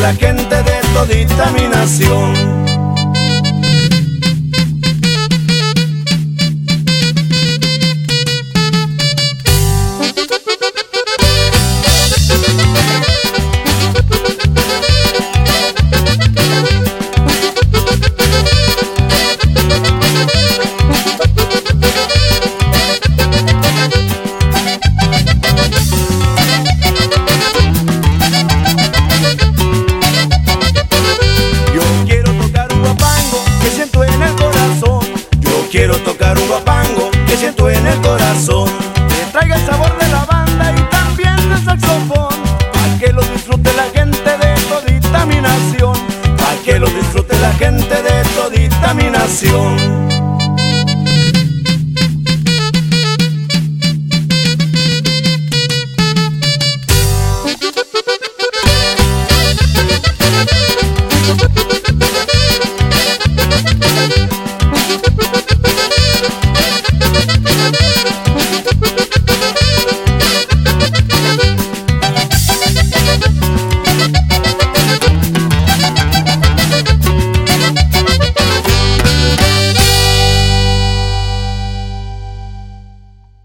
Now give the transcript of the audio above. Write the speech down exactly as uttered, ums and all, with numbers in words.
la gente de todita mi nación. Quiero tocar un guapango que siento en el corazón, que traiga el sabor de la banda y también el saxofón, pa' que lo disfrute la gente de todita mi nación, pa' que lo disfrute la gente de todita mi nación.